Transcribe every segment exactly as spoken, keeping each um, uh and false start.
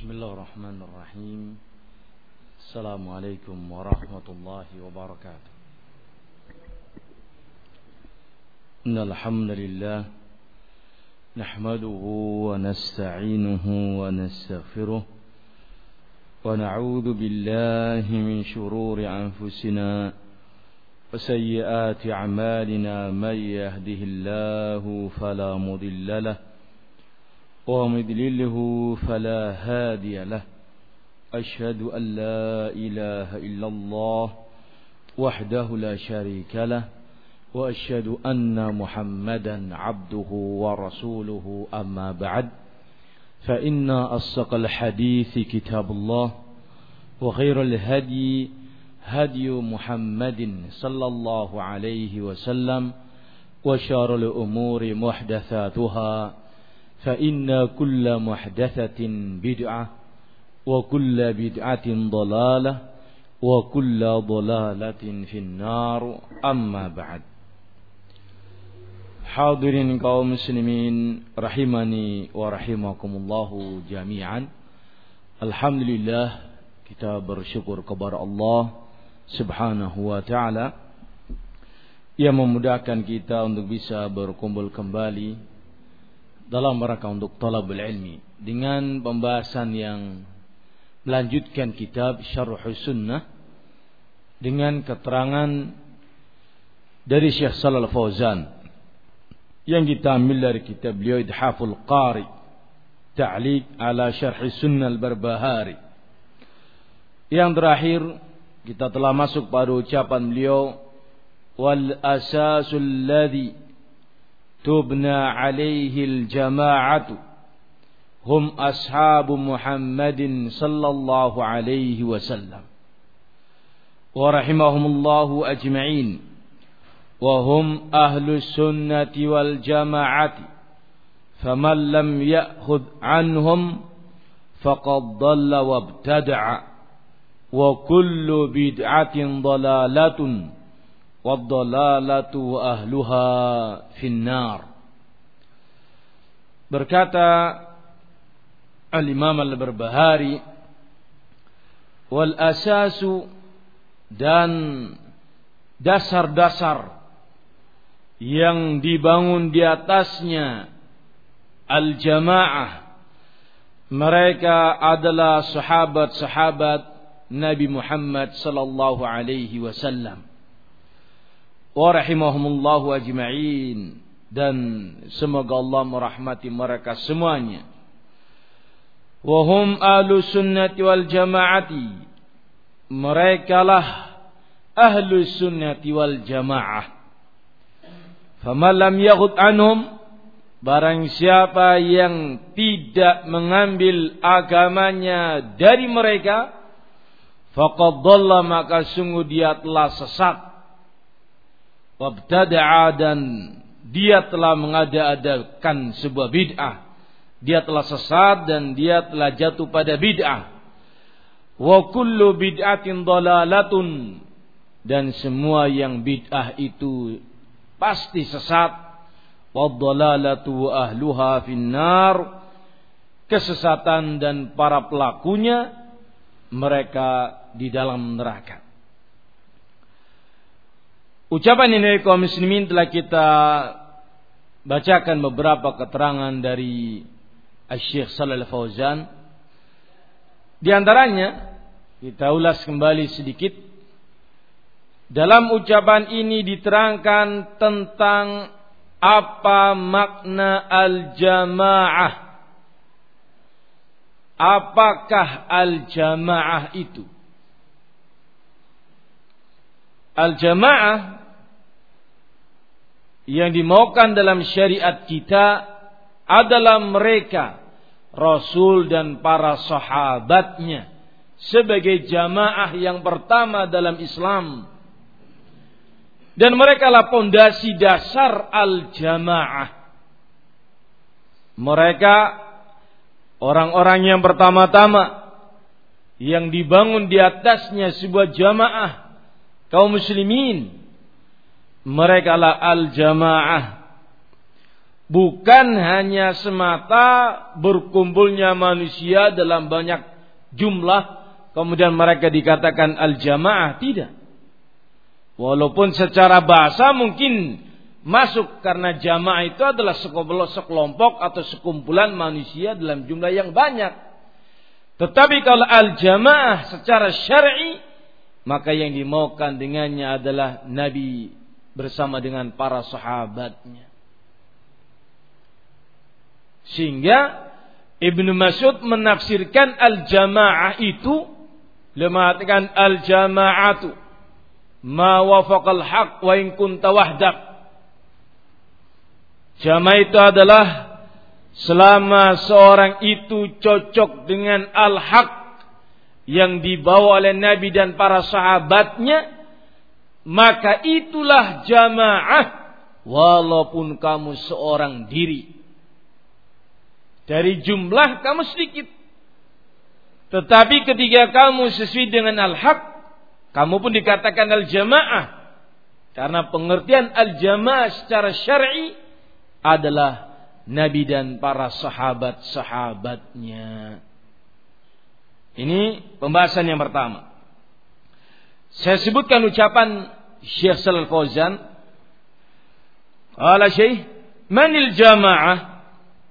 Bismillahirrahmanirrahim. Assalamualaikum warahmatullahi wabarakatuh. Innal hamdalillah nahmaduhu wa nasta'inuhu wa nastaghfiruh wa na'udzu billahi min shururi anfusina wa sayyiati a'malina may yahdihillahu fala mudilla lahu ومن يضلله فلا هادي له أشهد أن لا إله إلا الله وحده لا شريك له وأشهد أن محمدا عبده ورسوله أما بعد فإن أصدق الحديث كتاب الله وخير الهدي هدي محمد صلى الله عليه وسلم وشر الأمور محدثاتها فإن كل محدثة بدعة وكل بدعة ضلالة وكل ضلالة في النار أما بعد. Hadirin kaum muslimin rahimani wa rahimakumullahu jami'an. Alhamdulillah, kita bersyukur kepada Allah Subhanahu wa taala yang memudahkan kita untuk bisa berkumpul kembali dalam rangka untuk talabul ilmi dengan pembahasan yang melanjutkan kitab Syarhus Sunnah dengan keterangan dari Syekh Shalal Fauzan yang kita ambil dari kitab beliau Idhaful Qari Ta'liq ala Syarhis Sunnah Al-Barbahari. Yang terakhir kita telah masuk pada ucapan beliau wal asasul ladzi تبنى عليه الجماعة هم أصحاب محمد صلى الله عليه وسلم ورحمهم الله أجمعين وهم أهل السنة والجماعة فمن لم يأخذ عنهم فقد ضل وابتدع وكل بدعة ضلالة Waddalalatu wa ahluha finnar. Berkata Al-Imam Al-Barbahari, wal asasu, dan dasar-dasar yang dibangun di atasnya al-jamaah, mereka adalah sahabat-sahabat Nabi Muhammad sallallahu alaihi wasallam. Wa rahimahumullahu ajma'in, dan semoga Allah merahmati mereka semuanya. Wa hum ahlu sunnati wal jamaati, merekalah ahlu sunnati wal jamaah. Faman lam yaghud anhum, barang siapa yang tidak mengambil agamanya dari mereka, faqad dhalla, maka sungguh dia telah sesat. Wabtada'a, dan dia telah mengada-adakan sebuah bid'ah. Dia telah sesat dan dia telah jatuh pada bid'ah. Wa kullu bid'atin dhalalatun, dan semua yang bid'ah itu pasti sesat. Waddalalatu wa ahluha finnar, kesesatan dan para pelakunya mereka di dalam neraka. Ucapan ini kaum muslimin telah kita bacakan beberapa keterangan dari Syekh Shalal Fauzan. Di antaranya kita ulas kembali sedikit. Dalam ucapan ini diterangkan tentang apa makna al-jamaah. Apakah al-jamaah itu? Al-jamaah yang dimaukan dalam syariat kita adalah mereka, Rasul dan para sahabatnya, sebagai jamaah yang pertama dalam Islam. Dan mereka lah pondasi dasar al-jamaah. Mereka orang-orang yang pertama-tama yang dibangun di atasnya sebuah jamaah kaum muslimin. Mereka lah al-jamaah. bukan hanya semata berkumpulnya manusia dalam banyak jumlah kemudian mereka dikatakan al-jamaah, tidak. Walaupun secara bahasa mungkin masuk karena jamaah itu adalah sekelompok atau sekumpulan manusia dalam jumlah yang banyak. Tetapi kalau al-jamaah secara syar'i, maka yang dimaukan dengannya adalah Nabi bersama dengan para sahabatnya. Sehingga Ibnu Mas'ud menafsirkan al-jamaah itu mengatakan al-jama'atu ma wafaqal haq wa in kunta wahdak. Jamaah itu adalah selama seorang itu cocok dengan al-haq yang dibawa oleh Nabi dan para sahabatnya, maka itulah jamaah walaupun kamu seorang diri. Dari jumlah kamu sedikit. Tetapi ketika kamu sesuai dengan al-haq, kamu pun dikatakan al-jamaah. Karena pengertian al-jamaah secara syar'i adalah Nabi dan para sahabat-sahabatnya. Ini pembahasan yang pertama. Saya sebutkan ucapan Syekh Shalal Fauzan. Qala Syekh, manil jamaah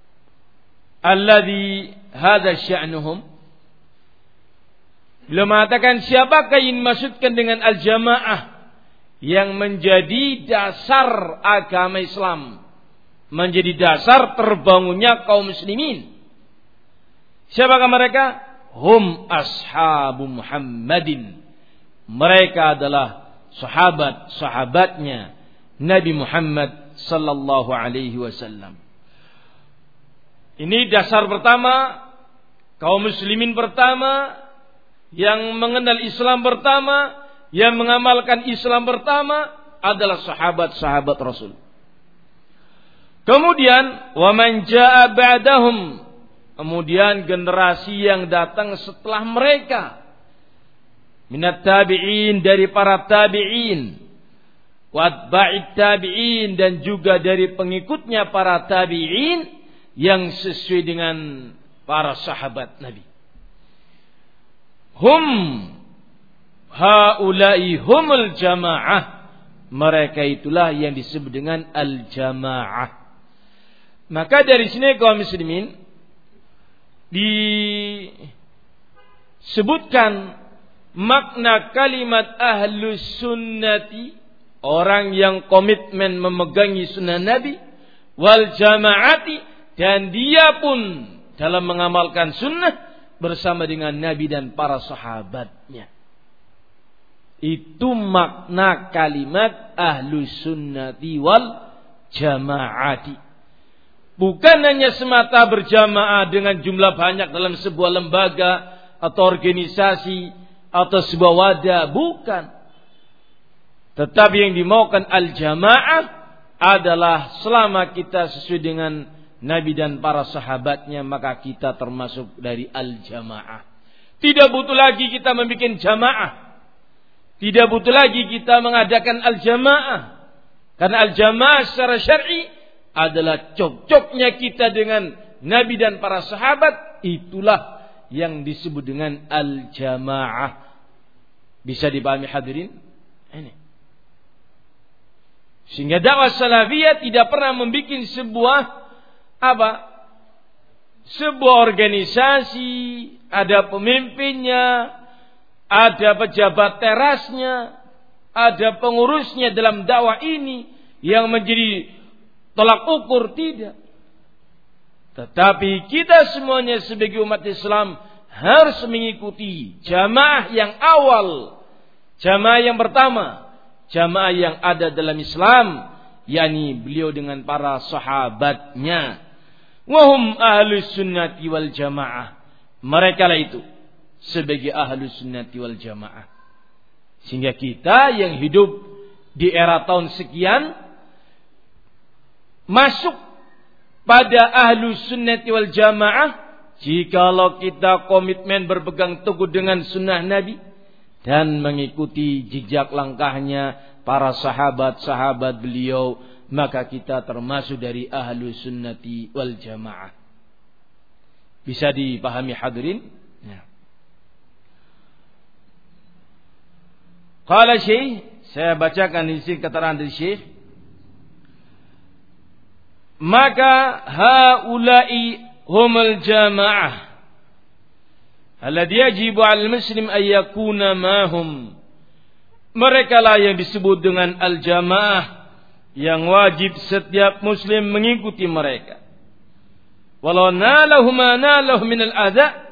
alladhi hadha sya'nuhum. Beliau mengatakan siapakah yang dimaksudkan dengan al-jamaah yang menjadi dasar agama Islam, menjadi dasar terbangunnya kaum muslimin. Siapakah mereka? Hum ashabu Muhammadin. Mereka adalah sahabat-sahabatnya Nabi Muhammad sallallahu alaihi wasallam. Ini dasar pertama, kaum muslimin pertama, yang mengenal Islam pertama, yang mengamalkan Islam pertama adalah sahabat-sahabat Rasul. Kemudian wa man jaa ba'dahum, kemudian generasi yang datang setelah mereka, minat tabi'in, dari para tabi'in, wa atba'it tabi'in, dan juga dari pengikutnya para tabi'in yang sesuai dengan para sahabat Nabi. Hum haula'i humul jamaah. Mereka itulah yang disebut dengan al-jamaah. Maka dari sini kaum muslimin disebutkan makna kalimat ahlus sunnati, orang yang komitmen memegangi sunnah Nabi, wal jamaati, dan dia pun dalam mengamalkan sunnah bersama dengan Nabi dan para sahabatnya. Itu makna kalimat ahlus sunnati wal jamaati. Bukan hanya semata berjamaah dengan jumlah banyak dalam sebuah lembaga atau organisasi atau sebuah wadah, bukan. Tetapi yang dimaukan al-jamaah adalah selama kita sesuai dengan Nabi dan para sahabatnya, maka kita termasuk dari al-jamaah. Tidak butuh lagi kita membuat jamaah. Tidak butuh lagi kita mengadakan al-jamaah. Karena al-jamaah secara syar'i adalah cocoknya kita dengan Nabi dan para sahabat. Itulah yang disebut dengan al-jamaah. Bisa dipahami hadirin? Ini. Sehingga dakwah salafiyah tidak pernah membuat sebuah apa? Sebuah organisasi, ada pemimpinnya, ada pejabat terasnya, ada pengurusnya dalam dakwah ini yang menjadi tolak ukur, tidak. Tetapi kita semuanya sebagai umat Islam harus mengikuti jamaah yang awal, jamaah yang pertama, jamaah yang ada dalam Islam, yakni beliau dengan para sahabatnya. Wahum ahlus sunnati wal jamaah. Mereka lah itu sebagai ahlus sunnati wal jamaah. Sehingga kita yang hidup di era tahun sekian masuk pada ahlus sunnati wal jamaah jikalau kita komitmen berpegang teguh dengan sunnah Nabi dan mengikuti jejak langkahnya para sahabat-sahabat beliau, maka kita termasuk dari ahlu sunnati wal jamaah. Bisa dipahami hadirin? Ya. Qala Syekh, saya bacakan di sini keterangan dari Syekh. Maka haula'i humul jamaah alladhi yajibu 'alal muslim an yakuna ma'hum. Mereka lah yang disebut dengan al-jamaah, yang wajib setiap muslim mengikuti mereka. Walau nalahu ma nalahu min al-adha,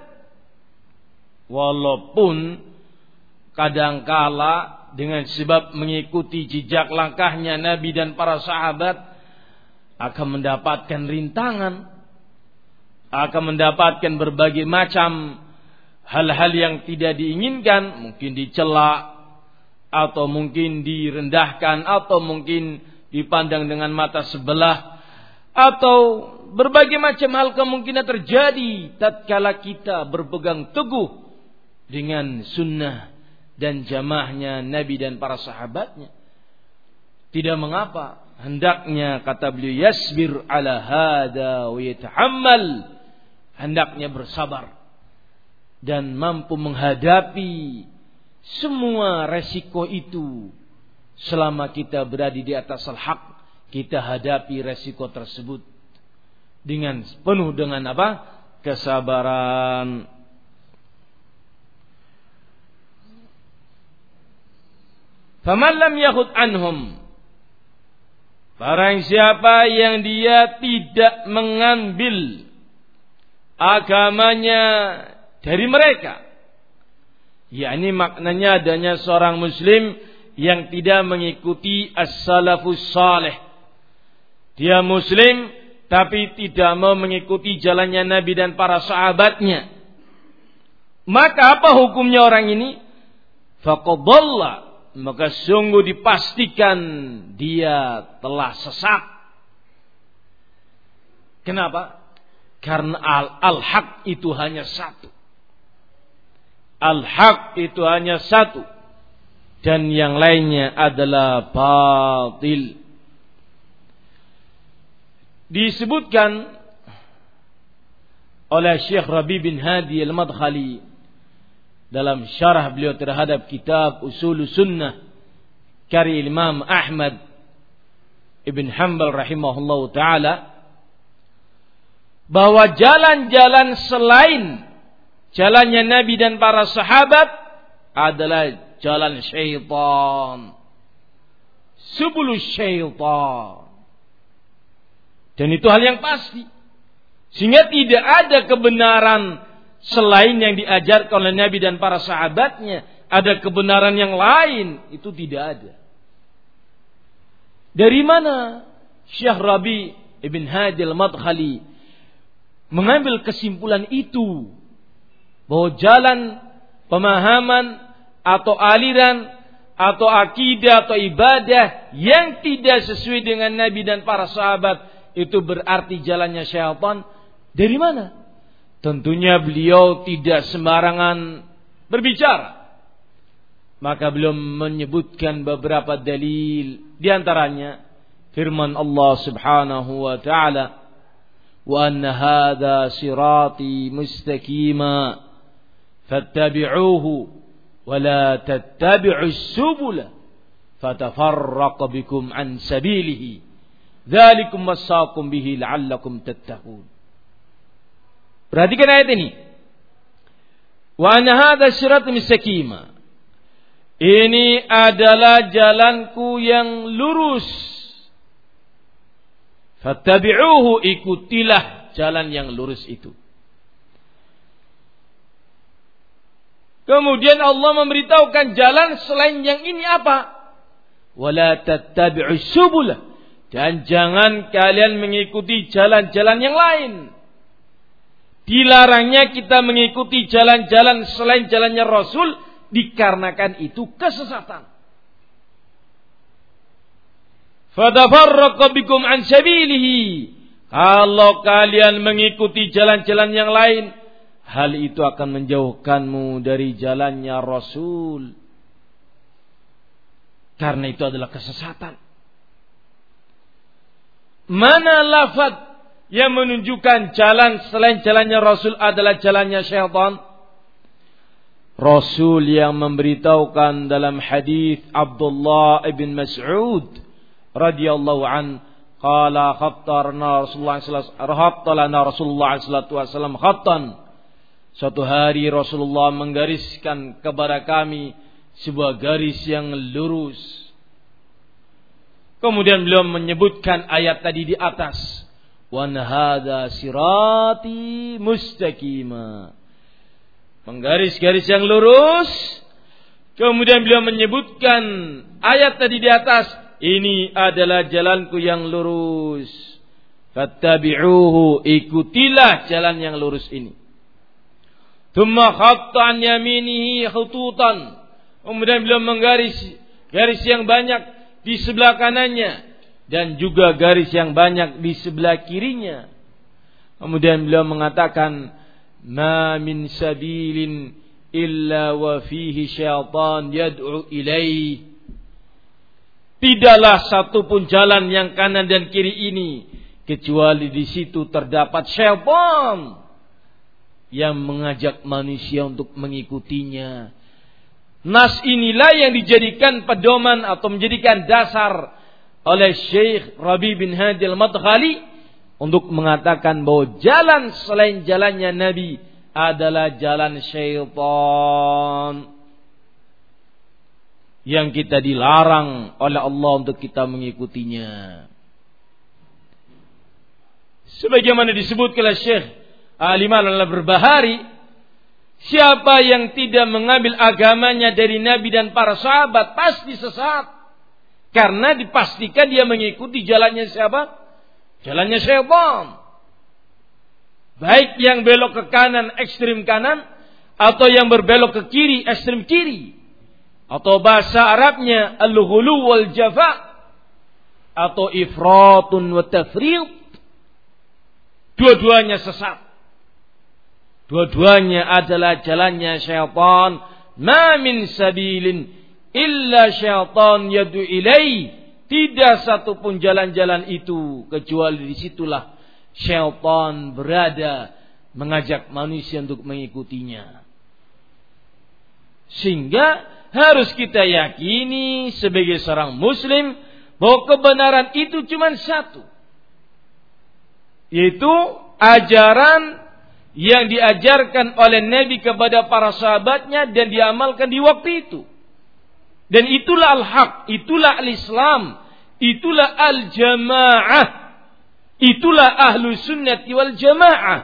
walaupun kadangkala dengan sebab mengikuti jejak langkahnya Nabi dan para sahabat akan mendapatkan rintangan, akan mendapatkan berbagai macam hal-hal yang tidak diinginkan, mungkin dicela atau mungkin direndahkan atau mungkin dipandang dengan mata sebelah, atau berbagai macam hal kemungkinan terjadi tatkala kita berpegang teguh dengan sunnah dan jamaahnya Nabi dan para sahabatnya. Tidak mengapa, hendaknya, kata beliau, yasbir ala hada wa yatahammal, hendaknya bersabar dan mampu menghadapi semua resiko itu. Selama kita berada di atas al-haq, kita hadapi resiko tersebut dengan penuh dengan apa? Kesabaran. Faman lam yakhud anhum, barang siapa yang dia tidak mengambil agamanya dari mereka, yakni maknanya adanya seorang muslim yang tidak mengikuti as-salafus salih. Dia muslim tapi tidak mau mengikuti jalannya Nabi dan para sahabatnya. Maka apa hukumnya orang ini? Faqad dhalla, maka sungguh dipastikan dia telah sesat. Kenapa? Karena al-haq itu hanya satu. Al-haq itu hanya satu, dan yang lainnya adalah batil. Disebutkan oleh Syekh Rabi bin Hadi al-Madkhali dalam syarah beliau terhadap kitab Usul Sunnah karya Imam Ahmad Ibn Hanbal rahimahullahu ta'ala, bahwa jalan-jalan selain jalannya Nabi dan para sahabat adalah jalan syaitan, subulus syaitan. Dan itu hal yang pasti. Sehingga tidak ada kebenaran selain yang diajarkan oleh Nabi dan para sahabatnya. Ada kebenaran yang lain, itu tidak ada. Dari mana Syekh Rabi Ibn Hadi al-Madkhali mengambil kesimpulan itu, bahwa jalan pemahaman atau aliran atau akidah atau ibadah yang tidak sesuai dengan Nabi dan para sahabat itu berarti jalannya syaitan? Dari mana? Tentunya beliau tidak sembarangan berbicara. Maka beliau menyebutkan beberapa dalil, di antaranya firman Allah Subhanahu wa taala, wa anna hadza sirati mustaqima fattabi'uhu wa la tattabi'us subula fatafarraqu bikum an sabilihi dzalikum wasaqum bihi la'allakum tattaqun. Perhatikan ayat ini. Wa anna hadza sirati mustaqima, ini adalah jalanku yang lurus. Fattabi'uhu, ikutilah jalan yang lurus itu. Kemudian Allah memberitahukan jalan selain yang ini apa? Wala tattabi'us subula, dan jangan kalian mengikuti jalan-jalan yang lain. Dilarangnya kita mengikuti jalan-jalan selain jalannya Rasul, dikarenakan itu kesesatan. Fatafarraqa bikum an sabilihi, kalau kalian mengikuti jalan-jalan yang lain, hal itu akan menjauhkanmu dari jalannya Rasul. Karena itu adalah kesesatan. Mana lafaz yang menunjukkan jalan selain jalannya Rasul adalah jalannya syaitan? Rasul yang memberitahukan dalam hadis Abdullah ibn Mas'ud radhiyallahu an, qala khattarna Rasulullah sallallahu alaihi wasallam khattan. Suatu hari Rasulullah menggariskan kepada kami sebuah garis yang lurus. Kemudian beliau menyebutkan ayat tadi di atas, wa hadza sirati mustaqima. Menggaris-garis yang lurus. Kemudian beliau menyebutkan ayat tadi di atas, ini adalah jalanku yang lurus. Fattabi'uhu, ikutilah jalan yang lurus ini. Tsumma khatta an yaminihi khututan. Kemudian beliau menggaris garis yang banyak di sebelah kanannya dan juga garis yang banyak di sebelah kirinya. Kemudian beliau mengatakan, ma min sabilin illa wa fihi syaitan yad'u ilaihi. Tidaklah satu pun jalan yang kanan dan kiri ini kecuali di situ terdapat syaitan yang mengajak manusia untuk mengikutinya. Nas inilah yang dijadikan pedoman atau menjadikan dasar oleh Syekh Rabi bin Hadi al-Madkhali untuk mengatakan bahwa jalan selain jalannya Nabi adalah jalan syaitan yang kita dilarang oleh Allah untuk kita mengikutinya. Sebagaimana disebut oleh Syekh Al-Imam Al-Barbahari, siapa yang tidak mengambil agamanya dari Nabi dan para sahabat pasti sesat. Karena dipastikan dia mengikuti jalannya siapa? Jalannya syaitan. Baik yang belok ke kanan, ekstrim kanan, atau yang berbelok ke kiri, ekstrim kiri. Atau bahasa Arabnya al-ghulu wal jafa, atau ifratun wa tafriq. Dua-duanya sesat. Dua-duanya adalah jalannya syaitan. Ma min sabilin illa syaitan yadu ilai. Tidak satu pun jalan-jalan itu kecuali disitulah syaitan berada mengajak manusia untuk mengikutinya. Sehingga harus kita yakini sebagai seorang muslim bahwa kebenaran itu cuma satu, yaitu ajaran yang diajarkan oleh Nabi kepada para sahabatnya dan diamalkan di waktu itu. Dan itulah al-haq, itulah al-Islam, itulah al-jamaah, itulah ahlu sunnati wal jamaah.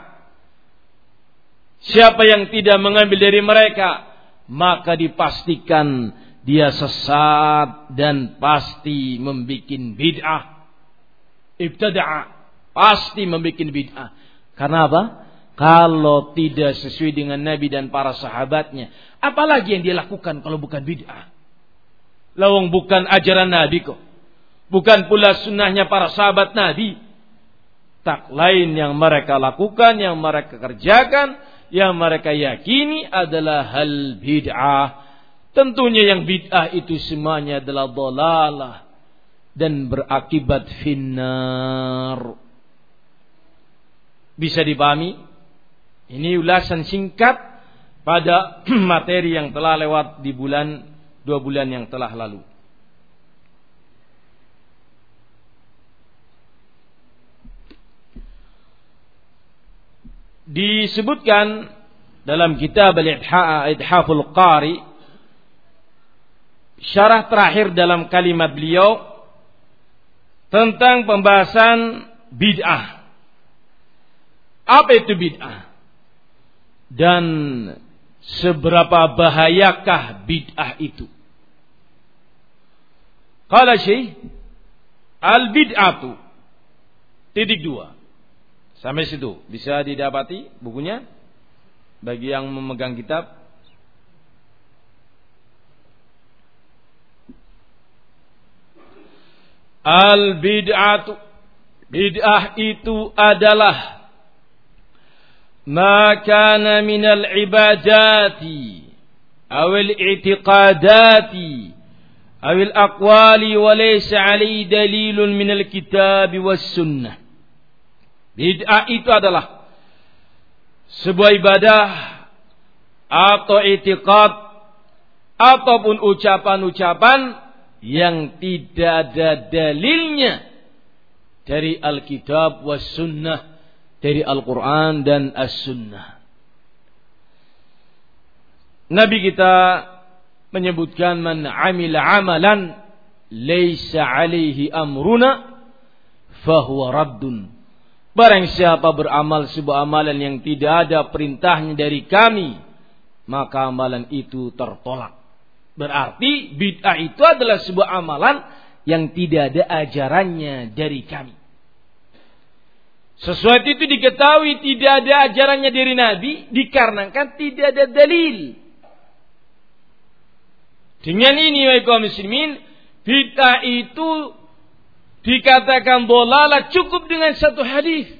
Siapa yang tidak mengambil dari mereka, maka dipastikan dia sesat dan pasti membuat bid'ah. Ibtada'a, pasti membuat bid'ah. Karena apa? Kalau tidak sesuai dengan Nabi dan para sahabatnya, apalagi yang dia lakukan kalau bukan bid'ah? Lawang bukan ajaran Nabi kok. Bukan pula sunnahnya para sahabat Nabi. Tak lain yang mereka lakukan, yang mereka kerjakan, yang mereka yakini adalah hal bid'ah. Tentunya yang bid'ah itu semuanya adalah dhalalah dan berakibat finnar. Bisa dipahami? Ini ulasan singkat pada materi yang telah lewat di bulan dua bulan yang telah lalu. Disebutkan dalam kitab Al-Ithaful Qari, syarah terakhir dalam kalimat beliau tentang pembahasan bid'ah. Apa itu bid'ah? Dan seberapa bahayakah bid'ah itu? Qala Syekh, al-bid'atu titik dua. Sampai situ bisa didapati bukunya bagi yang memegang kitab. Al-bid'atu, bid'ah itu adalah ma kana minal ibadati awil i'tiqadati awil aqwali wa laysa 'alaihi dalilun minal kitab was sunnah. Bid'ah itu adalah sebuah ibadah atau i'tiqad ataupun ucapan-ucapan yang tidak ada dalilnya dari Alkitab was sunnah, dari Al-Quran dan As-Sunnah. Nabi kita menyebutkan man amila amalan laisa alaihi amruna fahuwa raddun. Barang siapa beramal sebuah amalan yang tidak ada perintahnya dari kami, maka amalan itu tertolak. Berarti bid'ah itu adalah sebuah amalan yang tidak ada ajarannya dari kami. Sesuatu itu diketahui tidak ada ajarannya dari Nabi dikarenakan tidak ada dalil. Dengan ini wahai kaum muslimin, bid'ah itu dikatakan dhalalah cukup dengan satu hadis.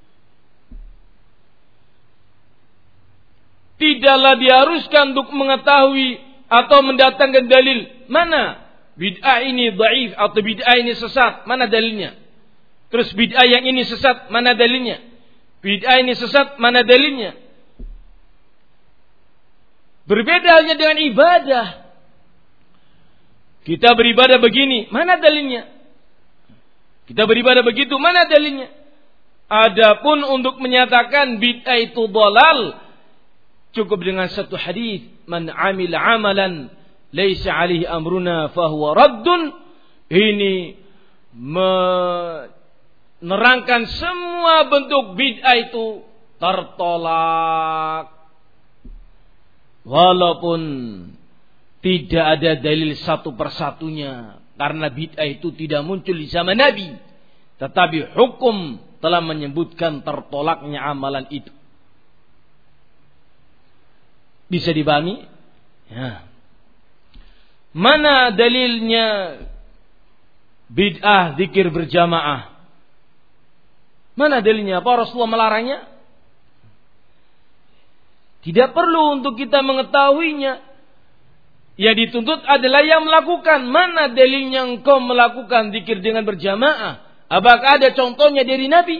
Tidaklah diharuskan untuk mengetahui atau mendatangkan dalil mana bid'ah ini dhaif atau bid'ah ini sesat, mana dalilnya? Terus bid'ah yang ini sesat, mana dalilnya? Bid'ah ini sesat, mana dalilnya? Berbeda halnya dengan ibadah. Kita beribadah begini, mana dalilnya? Kita beribadah begitu, mana dalilnya? Adapun untuk menyatakan bid'ah itu dhalal, cukup dengan satu hadis, man amila amalan laisa alaihi amruna fahuwa raddun. Ini menerangkan semua bentuk bid'ah itu tertolak. Walaupun tidak ada dalil satu persatunya, karena bid'ah itu tidak muncul di zaman Nabi, tetapi hukum telah menyebutkan tertolaknya amalan itu. Bisa dipahami? Ya. Mana dalilnya bid'ah zikir berjamaah? Mana dalilnya? Apa Rasulullah melarangnya? Tidak perlu untuk kita mengetahuinya. Yang dituntut adalah yang melakukan. Mana dalilnya engkau melakukan zikir dengan berjamaah? Apakah ada contohnya dari Nabi?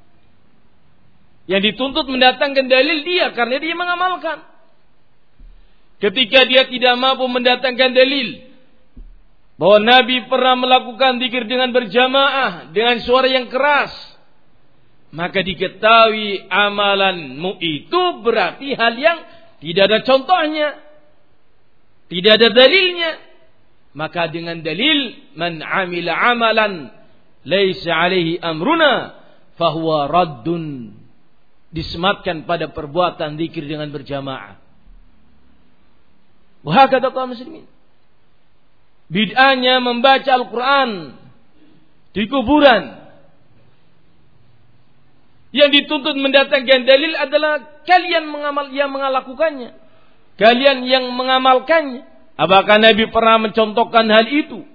Yang dituntut mendatangkan dalil dia karena dia mengamalkan. Ketika dia tidak mampu mendatangkan dalil bahwa Nabi pernah melakukan zikir dengan berjamaah dengan suara yang keras, maka diketahui amalanmu itu berarti hal yang tidak ada contohnya, tidak ada dalilnya. Maka dengan dalil man amila amalan laisa alaihi amruna fahuwa raddun, disematkan pada perbuatan zikir dengan berjamaah. Wah, kata kaum muslimin, bid'ahnya membaca Al-Quran di kuburan. Yang dituntut mendatangkan dalil adalah kalian mengamal, yang melakukannya, kalian yang mengamalkannya. Apakah Nabi pernah mencontohkan hal itu?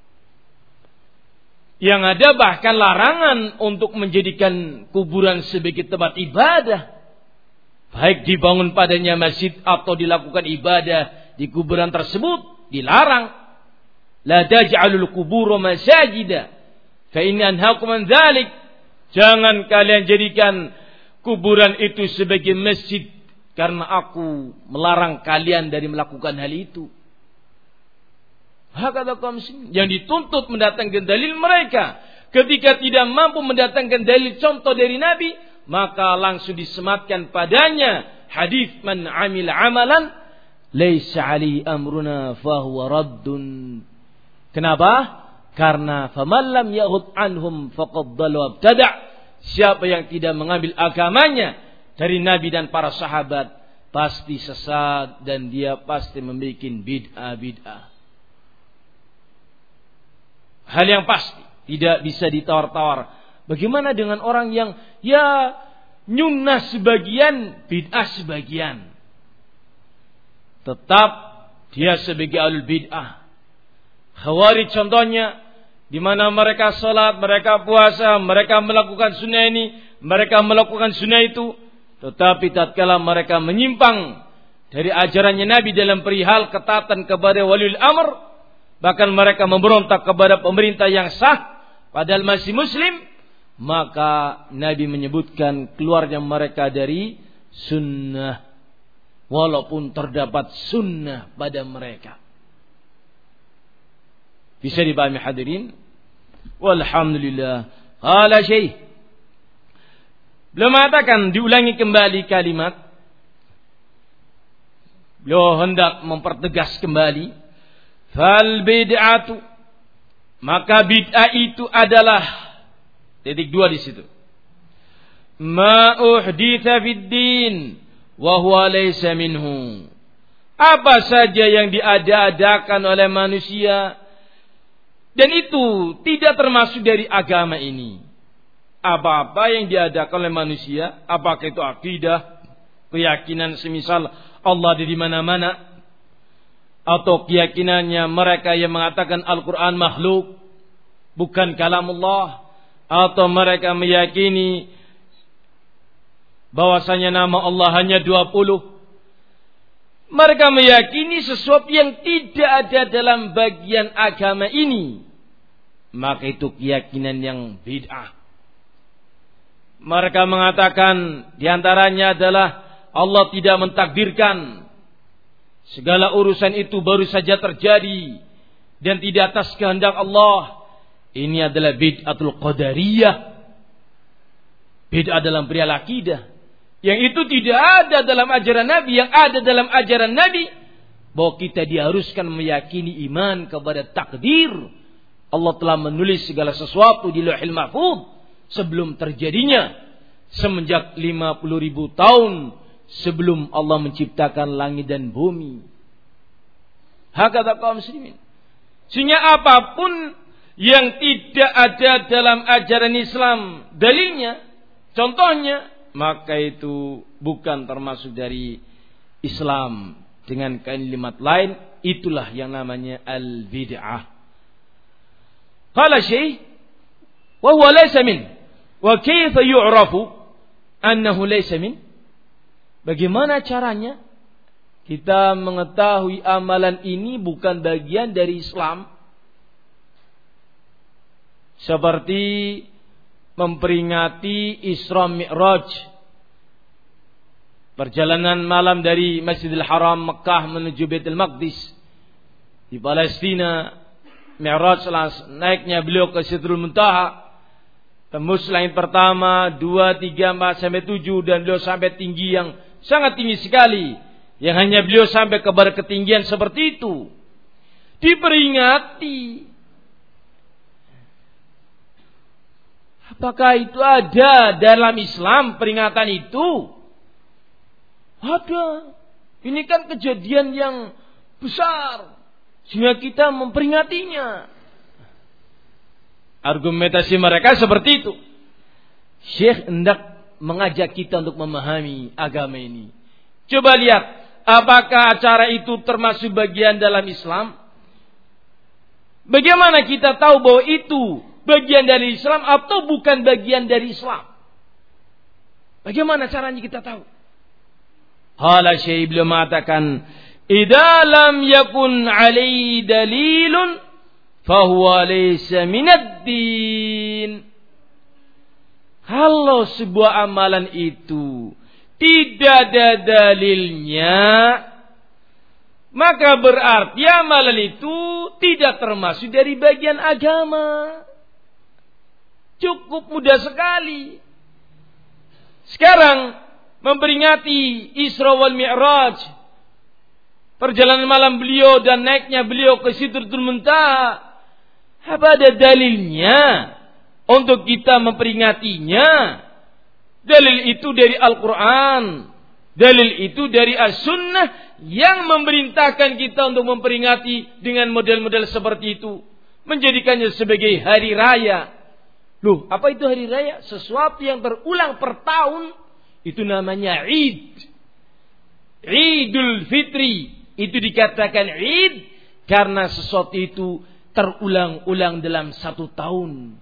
Yang ada bahkan larangan untuk menjadikan kuburan sebagai tempat ibadah, baik dibangun padanya masjid atau dilakukan ibadah di kuburan tersebut, dilarang. La taj'alul qubur masajida fa inni anhaakum an dzalik. Jangan kalian jadikan kuburan itu sebagai masjid, karena aku melarang kalian dari melakukan hal itu. Hakata kaum muslimin, yang dituntut mendatangkan dalil mereka. Ketika tidak mampu mendatangkan dalil contoh dari Nabi, maka langsung disematkan padanya hadis man amila amalan laisa alaihi amruna fahuwa raddun. Kenapa? Karena faman lam ya'khudh anhum faqad dhalla wa ibtada'. Siapa yang tidak mengambil agamanya dari Nabi dan para sahabat pasti sesat dan dia pasti membuat bid'ah-bid'ah. Hal yang pasti tidak bisa ditawar-tawar. Bagaimana dengan orang yang ya nyunnah sebagian, bid'ah sebagian? Tetap dia sebagai ahlul bid'ah. Khawarij contohnya, di mana mereka salat, mereka puasa, mereka melakukan sunnah ini, mereka melakukan sunnah itu, tetapi tatkala mereka menyimpang dari ajarannya Nabi dalam perihal ketaatan kepada waliul amr, bahkan mereka memberontak kepada pemerintah yang sah padahal masih muslim, maka Nabi menyebutkan keluarnya mereka dari sunnah walaupun terdapat sunnah pada mereka. Bisa dipahami hadirin? Walhamdulillah. Qala Syekh, beliau mengatakan, diulangi kembali kalimat, beliau hendak mempertegas kembali, fal bid'atu, maka bid'ah itu adalah titik dua di situ, ma uhditha fid din wa huwa laysa minhu, apa saja yang diada-adakan oleh manusia dan itu tidak termasuk dari agama ini. Apa-apa yang diadakan oleh manusia, apakah itu akidah, keyakinan semisal Allah ada di mana-mana, atau keyakinannya mereka yang mengatakan Al-Quran makhluk, bukan kalamullah, atau mereka meyakini bahwasanya nama Allah hanya dua puluh. Mereka meyakini sesuatu yang tidak ada dalam bagian agama ini, maka itu keyakinan yang bid'ah. Mereka mengatakan diantaranya adalah Allah tidak mentakdirkan, segala urusan itu baru saja terjadi dan tidak atas kehendak Allah. Ini adalah bid'atul qadariyah, bid'ah dalam perihal akidah, yang itu tidak ada dalam ajaran Nabi. Yang ada dalam ajaran Nabi bahwa kita diharuskan meyakini iman kepada takdir. Allah telah menulis segala sesuatu di Lauhil Mahfuz sebelum terjadinya, semenjak lima puluh ribu tahun sebelum Allah menciptakan langit dan bumi. Hakata kaum muslimin. Sehingga apapun yang tidak ada dalam ajaran Islam dalilnya, contohnya, maka itu bukan termasuk dari Islam. Dengan kalimat lain, itulah yang namanya al-bid'ah. Qala Syekh, wa huwa laysa min, wa kaifa yu'rafu annahu laysa min? Bagaimana caranya kita mengetahui amalan ini bukan bagian dari Islam? Seperti memperingati Isra Mi'raj, perjalanan malam dari Masjidil Haram Mekah menuju Baitul Maqdis di Palestina. Mi'raj, naiknya beliau ke Sidratul Muntaha, tembus langit pertama, dua, tiga, empat, sampai tujuh, dan beliau sampai tinggi yang sangat tinggi sekali, yang hanya beliau sampai ke bar ketinggian seperti itu. Diperingati. Apakah itu ada dalam Islam peringatan itu? Ada. Ini kan kejadian yang besar, sehingga kita memperingatinya. Argumentasi mereka seperti itu. Syekh hendak mengajak kita untuk memahami agama ini. Coba lihat, apakah acara itu termasuk bagian dalam Islam? Bagaimana kita tahu bahwa itu bagian dari Islam atau bukan bagian dari Islam? Bagaimana caranya kita tahu? Hala Syekh beliau mengatakan, idza lam yakun alaihi dalilun fahuwa laysa minad din. Kalau sebuah amalan itu tidak ada dalilnya, maka berarti amalan itu tidak termasuk dari bagian agama. Cukup mudah sekali. Sekarang memperingati Isra wal Mi'raj, perjalanan malam beliau dan naiknya beliau ke Sidratul Muntaha. Apa ada dalilnya untuk kita memperingatinya? Dalil itu dari Al-Quran, dalil itu dari As-Sunnah yang memerintahkan kita untuk memperingati dengan model-model seperti itu, menjadikannya sebagai hari raya. Loh, apa itu hari raya? Sesuatu yang berulang per tahun, itu namanya Id. Idul Fitri itu dikatakan Id karena sesuatu itu terulang-ulang dalam satu tahun.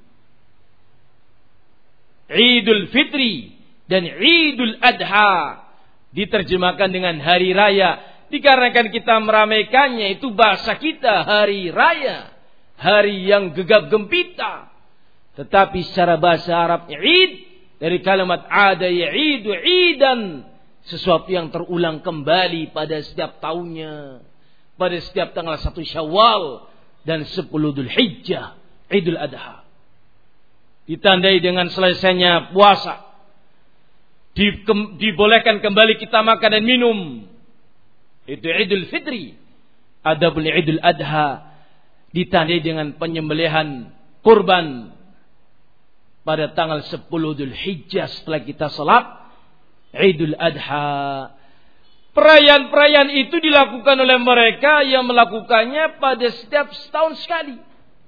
Idul Fitri dan Idul Adha diterjemahkan dengan hari raya dikarenakan kita meramaikannya, itu bahasa kita hari raya, hari yang gegap gempita. Tetapi secara bahasa Arabnya Id, dari kalimat ada ya'idu idan, sesuatu yang terulang kembali pada setiap tahunnya, pada setiap tanggal satu Syawal dan sepuluh Dzulhijjah, Idul Adha. Ditandai dengan selesainya puasa, Di, ke, dibolehkan kembali kita makan dan minum. Itu Idul Fitri. Adapun Idul Adha ditandai dengan penyembelihan kurban pada tanggal sepuluh Dzulhijjah setelah kita salat Idul Adha. Perayaan-perayaan itu dilakukan oleh mereka yang melakukannya pada setiap setahun sekali.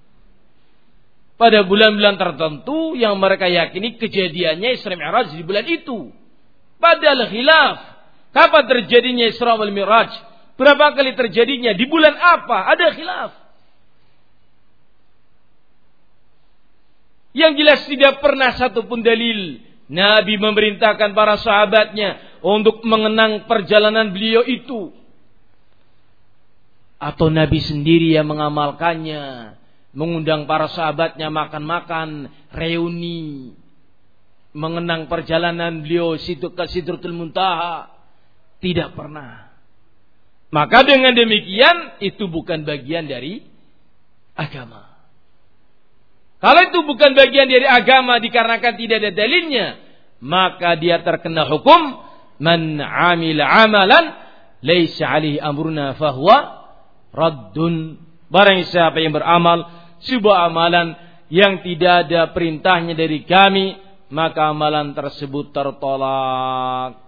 Pada bulan-bulan tertentu yang mereka yakini kejadiannya Isra Mi'raj di bulan itu. Padahal khilaf. Kapan terjadinya Isra wal Mi'raj? Berapa kali terjadinya? Di bulan apa? Ada khilaf. Yang jelas tidak pernah satupun dalil Nabi memerintahkan para sahabatnya untuk mengenang perjalanan beliau itu. Atau Nabi sendiri yang mengamalkannya, mengundang para sahabatnya makan-makan, reuni, mengenang perjalanan beliau situ ke Sidratul Muntaha. Tidak pernah. Maka dengan demikian itu bukan bagian dari agama. Kalau itu bukan bagian dari agama dikarenakan tidak ada dalilnya, maka dia terkena hukum man amila amalan laisa alaihi amruna fahuwa raddun. Barang siapa yang beramal sebuah amalan yang tidak ada perintahnya dari kami, maka amalan tersebut tertolak.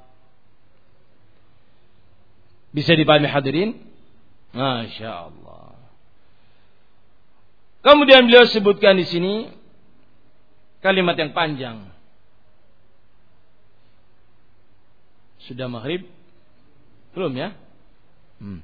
Bisa dipahami hadirin? Masya Allah. Kemudian beliau sebutkan di sini kalimat yang panjang. Sudah maghrib? Belum ya? Hmm.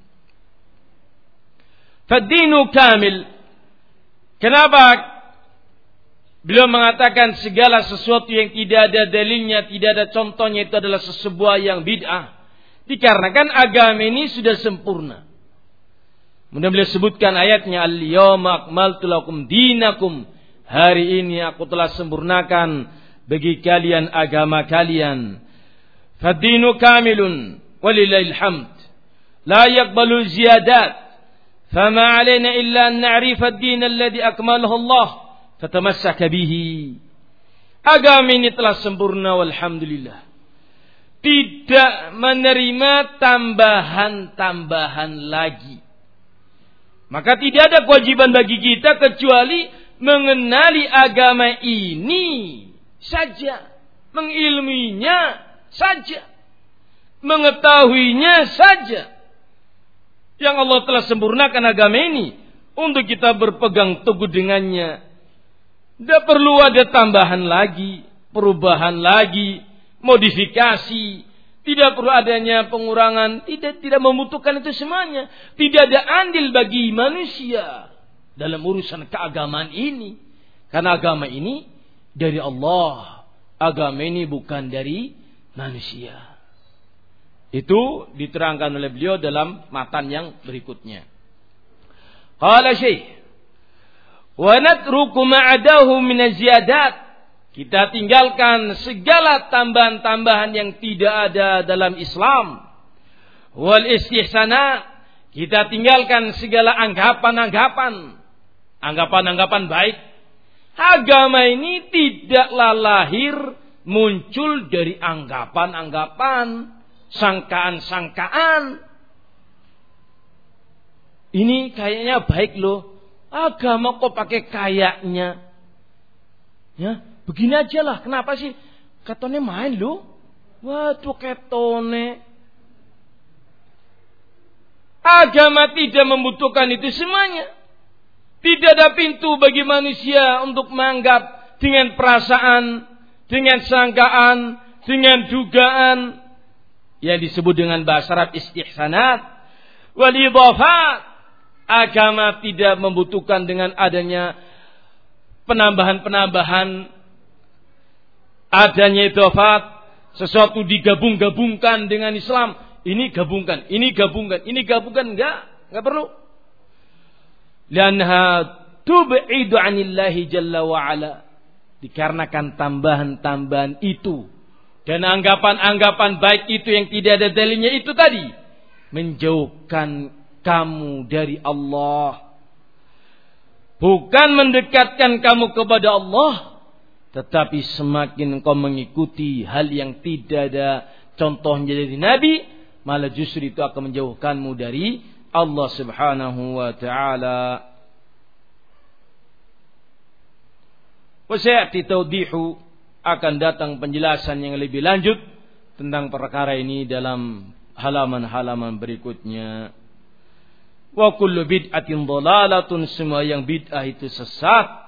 Fad-dinu kamil. Kenapa beliau mengatakan segala sesuatu yang tidak ada dalilnya, tidak ada contohnya itu adalah sesuatu yang bid'ah? Dikarenakan agama ini sudah sempurna. Kemudian beliau sebutkan ayatnya, al-yawma akmaltu lakum dinakum. Hari ini aku telah sempurnakan bagi kalian agama kalian. Fad-dinu kamilun walillahil hamd. La yaqbalu ziyadat. Fama alaina illa an na'rifa ad-din alladhi akmalahu Allah fatamassaka bihi. Agama ini telah sempurna walhamdulillah. Tidak menerima tambahan-tambahan lagi. Maka tidak ada kewajiban bagi kita kecuali mengenali agama ini saja, mengilmuinya saja, mengetahuinya saja. Yang Allah telah sempurnakan agama ini untuk kita berpegang teguh dengannya. Tidak perlu ada tambahan lagi, perubahan lagi, modifikasi. Tidak perlu adanya pengurangan. Tidak tidak membutuhkan itu semuanya. Tidak ada andil bagi manusia dalam urusan keagamaan ini. Karena agama ini dari Allah. Agama ini bukan dari manusia. Itu diterangkan oleh beliau dalam matan yang berikutnya. Qala Syekh, wa natruku ma'adahu min az-ziyadat. Kita tinggalkan segala tambahan-tambahan yang tidak ada dalam Islam. Wal istihsanat. Kita tinggalkan segala anggapan-anggapan. Anggapan-anggapan baik. Agama ini tidaklah lahir muncul dari anggapan-anggapan, sangkaan-sangkaan. Ini kayaknya baik loh. Agama kok pakai kayaknya. Ya. Begini aja lah, kenapa sih? Ketone main loh. Waduh ketone. Agama tidak membutuhkan itu semuanya. Tidak ada pintu bagi manusia untuk menganggap dengan perasaan, dengan sangkaan, dengan dugaan. Yang disebut dengan bahasa Arab istihsanat. Wal idhafat. Agama tidak membutuhkan dengan adanya penambahan-penambahan. Adanya idhafat, sesuatu digabung-gabungkan dengan Islam. ini gabungkan, ini gabungkan, ini gabungkan, enggak, enggak perlu. Lianha tub'idu 'anillahi jalla wa 'ala. Dikarenakan tambahan-tambahan itu dan anggapan-anggapan baik itu yang tidak ada dalilnya itu tadi menjauhkan kamu dari Allah. Bukan mendekatkan kamu kepada Allah, tetapi semakin engkau mengikuti hal yang tidak ada contohnya dari Nabi, malah justru itu akan menjauhkanmu dari Allah Subhanahu wa taala. Wa sayati tawdihu, akan datang penjelasan yang lebih lanjut tentang perkara ini dalam halaman-halaman berikutnya. Wa kullu bid'atin dhalalatun, semua yang bid'ah itu sesat.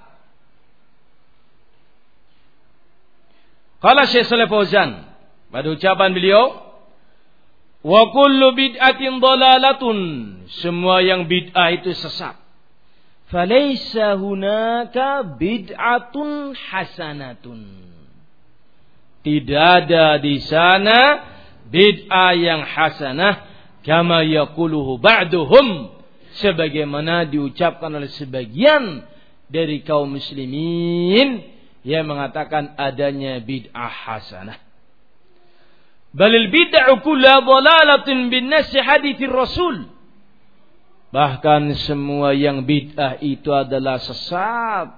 Qala Syekh Shalih Fauzan pada ucapan beliau, wa kullu bid'atin dhalalatun, semua yang bid'ah itu sesat. Falaysa hunaka bid'atun hasanatun, tidak ada di sana bid'ah yang hasanah, kama yaquluhu ba'duhum, sebagaimana diucapkan oleh sebagian dari kaum muslimin yang mengatakan adanya bid'ah hasanah. Balil bid'ah kullu dhalalatin bin nas haditsir rasul, bahkan semua yang bid'ah itu adalah sesat.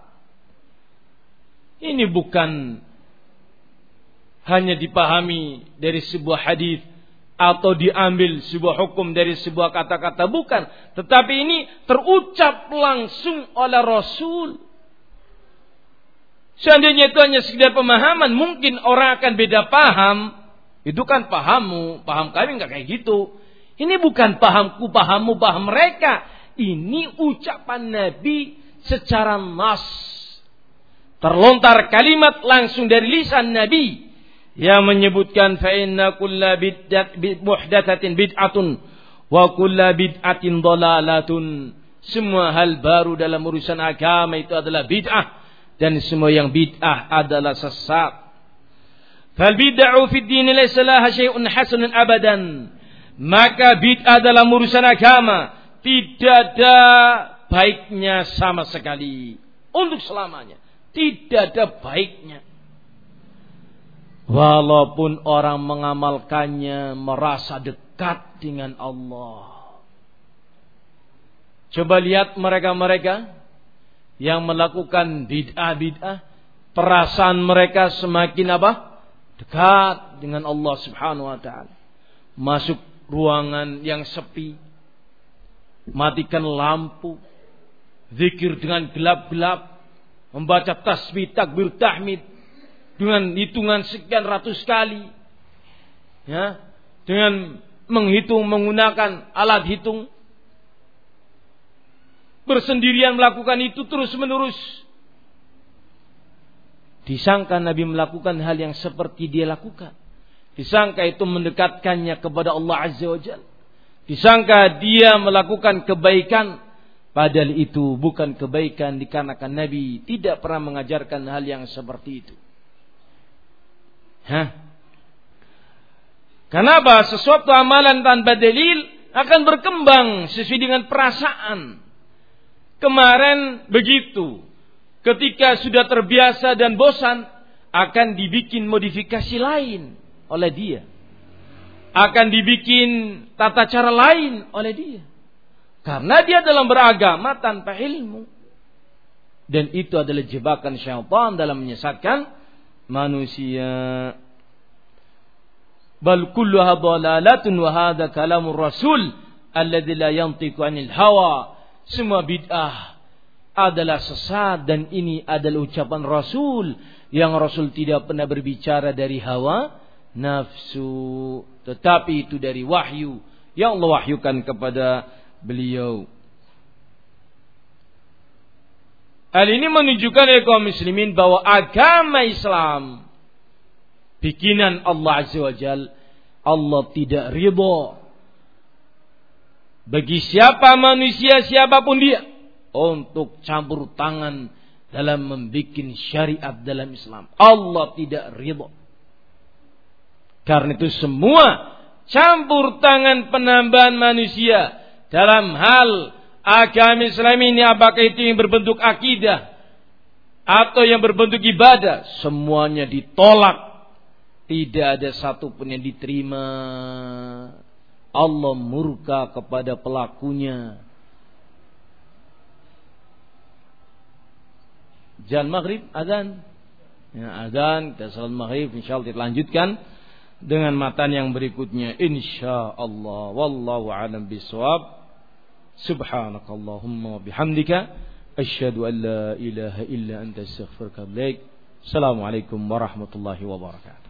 Ini bukan hanya dipahami dari sebuah hadis atau diambil sebuah hukum dari sebuah kata-kata, bukan, tetapi ini terucap langsung oleh Rasul. Seandainya itu hanya sekedar pemahaman, mungkin orang akan beda paham. Itu kan pahammu, paham kami enggak kayak gitu. Ini bukan pahamku, pahammu, paham mereka. Ini ucapan Nabi secara nas. Terlontar kalimat langsung dari lisan Nabi yang menyebutkan fa inna kulla bid'at muhdatsatin bid'atun wa kulla bid'atin dhalalatun. Semua hal baru dalam urusan agama itu adalah bid'ah, dan semua yang bid'ah adalah sesat. Fal bid'u fid din laysa laha syai'un hasanun abadan. Maka bid'ah dalam urusan agama tidak ada baiknya sama sekali untuk selamanya. Tidak ada baiknya. Walaupun orang mengamalkannya merasa dekat dengan Allah. Coba lihat mereka-mereka yang melakukan bid'ah-bid'ah, perasaan mereka semakin apa? Dekat dengan Allah Subhanahu wa taala. Masuk ruangan yang sepi, matikan lampu, zikir dengan gelap-gelap, membaca tasbih, takbir, tahmid dengan hitungan sekian ratus kali, ya, dengan menghitung menggunakan alat hitung, bersendirian melakukan itu terus menerus. Disangka Nabi melakukan hal yang seperti dia lakukan. Disangka itu mendekatkannya kepada Allah Azza wa Jalla. Disangka dia melakukan kebaikan, padahal itu bukan kebaikan, dikarenakan Nabi tidak pernah mengajarkan hal yang seperti itu. Hah? Kenapa? Sesuatu amalan tanpa dalil akan berkembang sesuai dengan perasaan. Kemarin begitu. Ketika sudah terbiasa dan bosan, akan dibikin modifikasi lain oleh dia. Akan dibikin tata cara lain oleh dia. Karena dia dalam beragama tanpa ilmu. Dan itu adalah jebakan syaitan dalam menyesatkan manusia. Bal kulluha dhalalatun wa hadha kalamur rasul alladzi la yantiqu 'anil hawa. Semua bid'ah adalah sesat, dan ini adalah ucapan Rasul yang Rasul tidak pernah berbicara dari hawa nafsu, tetapi itu dari wahyu yang Allah wahyukan kepada beliau. Hal ini menunjukkan oleh kaum muslimin bahwa agama Islam bikinan Allah Azza wa Jalla, Allah tidak ridha bagi siapa manusia siapapun dia untuk campur tangan dalam membikin syariat dalam Islam. Allah tidak ridha. Karena itu semua campur tangan penambahan manusia dalam hal agama Islam ini, apakah itu yang berbentuk akidah atau yang berbentuk ibadah, semuanya ditolak. Tidak ada satupun yang diterima. Allah murka kepada pelakunya. Jan maghrib, azan. Ya, azan, kita salat maghrib, insyaallah kita lanjutkan dengan matan yang berikutnya insyaallah. Wallahu a'lam bishawab. Subhanakallahumma bihamdika asyhadu an la ilaha illa anta astaghfiruka wa atubu ilaik. Assalamualaikum warahmatullahi wabarakatuh.